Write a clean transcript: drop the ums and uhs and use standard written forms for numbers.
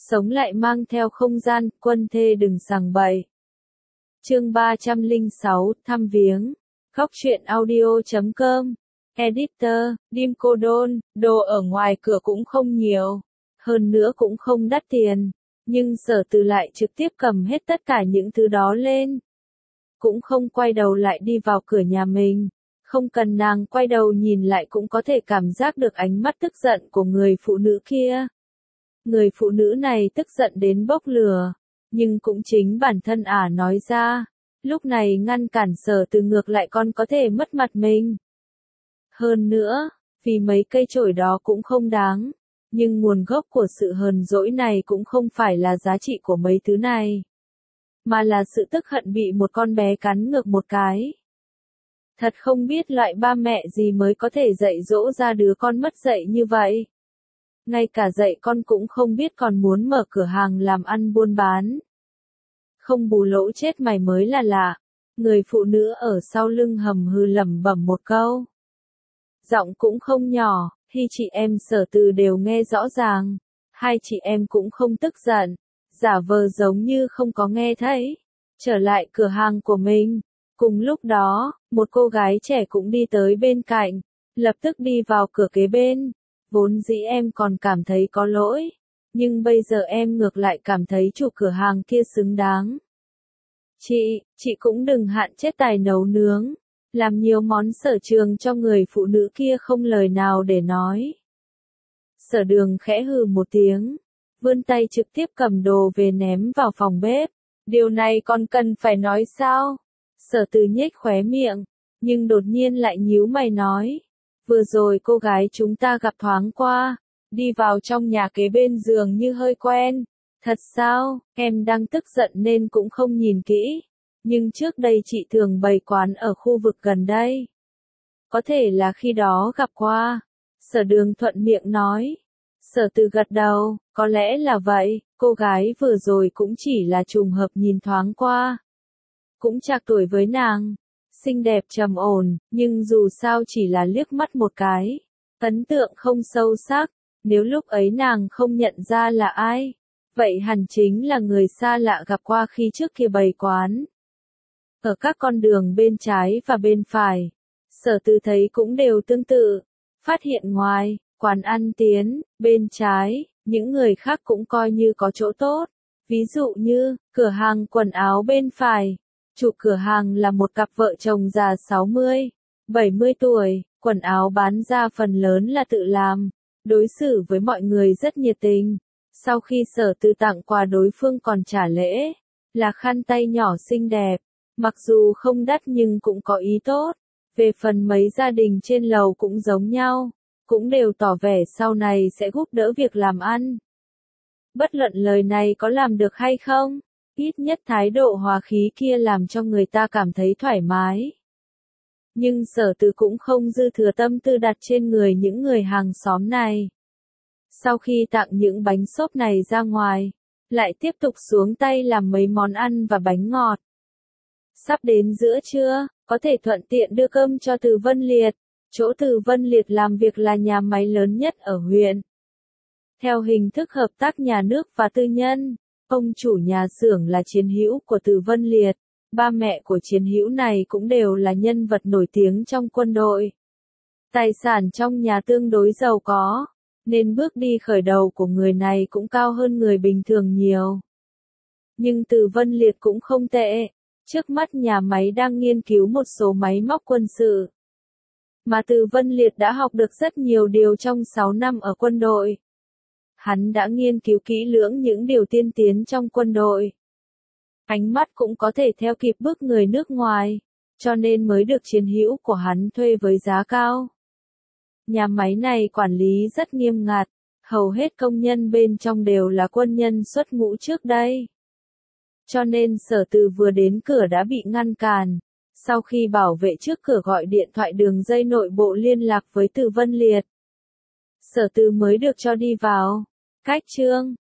sống lại mang theo không gian, quân thê đừng sằng bậy. Chương 306, thăm viếng. Góc truyện audio.com. Editor, Dim Cô Đôn, đồ ở ngoài cửa cũng không nhiều. Hơn nữa cũng không đắt tiền. Nhưng Sở Từ lại trực tiếp cầm hết tất cả những thứ đó lên. Cũng không quay đầu lại đi vào cửa nhà mình. Không cần nàng quay đầu nhìn lại cũng có thể cảm giác được ánh mắt tức giận của người phụ nữ kia. Người phụ nữ này tức giận đến bốc lửa. Nhưng cũng chính bản thân ả nói ra. Lúc này ngăn cản Sở Từ ngược lại còn có thể mất mặt mình. Hơn nữa, vì mấy cây chổi đó cũng không đáng. Nhưng nguồn gốc của sự hờn dỗi này cũng không phải là giá trị của mấy thứ này. Mà là sự tức hận bị một con bé cắn ngược một cái. Thật không biết loại ba mẹ gì mới có thể dạy dỗ ra đứa con mất dạy như vậy. Ngay cả dạy con cũng không biết còn muốn mở cửa hàng làm ăn buôn bán. Không bù lỗ chết mày mới là lạ. Người phụ nữ ở sau lưng hầm hừ lẩm bẩm một câu. Giọng cũng không nhỏ, khi chị em Sở Từ đều nghe rõ ràng. Hai chị em cũng không tức giận, giả vờ giống như không có nghe thấy. Trở lại cửa hàng của mình. Cùng lúc đó, một cô gái trẻ cũng đi tới bên cạnh, lập tức đi vào cửa kế bên. Vốn dĩ em còn cảm thấy có lỗi, nhưng bây giờ em ngược lại cảm thấy chủ cửa hàng kia xứng đáng. Chị cũng đừng hạn chế tài nấu nướng, làm nhiều món sở trường cho người phụ nữ kia không lời nào để nói. Sở Đường khẽ hừ một tiếng, vươn tay trực tiếp cầm đồ về ném vào phòng bếp. Điều này còn cần phải nói sao? Sở Từ nhếch khóe miệng, nhưng đột nhiên lại nhíu mày nói. Vừa rồi cô gái chúng ta gặp thoáng qua, đi vào trong nhà kế bên giường như hơi quen. Thật sao, em đang tức giận nên cũng không nhìn kỹ. Nhưng trước đây chị thường bày quán ở khu vực gần đây. Có thể là khi đó gặp qua. Sở Đường thuận miệng nói. Sở Từ gật đầu, có lẽ là vậy, cô gái vừa rồi cũng chỉ là trùng hợp nhìn thoáng qua. Cũng trạc tuổi với nàng, xinh đẹp trầm ổn, nhưng dù sao chỉ là liếc mắt một cái. Ấn tượng không sâu sắc, nếu lúc ấy nàng không nhận ra là ai, vậy hẳn chính là người xa lạ gặp qua khi trước kia bày quán. Ở các con đường bên trái và bên phải, Sở Từ thấy cũng đều tương tự. Phát hiện ngoài quán ăn Tiến, bên trái, những người khác cũng coi như có chỗ tốt. Ví dụ như, cửa hàng quần áo bên phải. Chủ cửa hàng là một cặp vợ chồng già 60, 70 tuổi, quần áo bán ra phần lớn là tự làm. Đối xử với mọi người rất nhiệt tình. Sau khi Sở Từ tặng quà đối phương còn trả lễ, là khăn tay nhỏ xinh đẹp. Mặc dù không đắt nhưng cũng có ý tốt. Về phần mấy gia đình trên lầu cũng giống nhau. Cũng đều tỏ vẻ sau này sẽ giúp đỡ việc làm ăn. Bất luận lời này có làm được hay không, ít nhất thái độ hòa khí kia làm cho người ta cảm thấy thoải mái. Nhưng Sở Từ cũng không dư thừa tâm tư đặt trên người những người hàng xóm này. Sau khi tặng những bánh xốp này ra ngoài, lại tiếp tục xuống tay làm mấy món ăn và bánh ngọt. Sắp đến giữa trưa, có thể thuận tiện đưa cơm cho Từ Vân Liệt. Chỗ Từ Vân Liệt làm việc là nhà máy lớn nhất ở huyện. Theo hình thức hợp tác nhà nước và tư nhân, ông chủ nhà xưởng là chiến hữu của Từ Vân Liệt. Ba mẹ của chiến hữu này cũng đều là nhân vật nổi tiếng trong quân đội. Tài sản trong nhà tương đối giàu có, nên bước đi khởi đầu của người này cũng cao hơn người bình thường nhiều. Nhưng Từ Vân Liệt cũng không tệ. Trước mắt nhà máy đang nghiên cứu một số máy móc quân sự. Mà Từ Vân Liệt đã học được rất nhiều điều trong 6 năm ở quân đội. Hắn đã nghiên cứu kỹ lưỡng những điều tiên tiến trong quân đội. Ánh mắt cũng có thể theo kịp bước người nước ngoài, cho nên mới được chiến hữu của hắn thuê với giá cao. Nhà máy này quản lý rất nghiêm ngặt, hầu hết công nhân bên trong đều là quân nhân xuất ngũ trước đây. Cho nên Sở Từ vừa đến cửa đã bị ngăn cản. Sau khi bảo vệ trước cửa gọi điện thoại đường dây nội bộ liên lạc với Từ Vân Liệt, Sở Từ mới được cho đi vào. Cách chương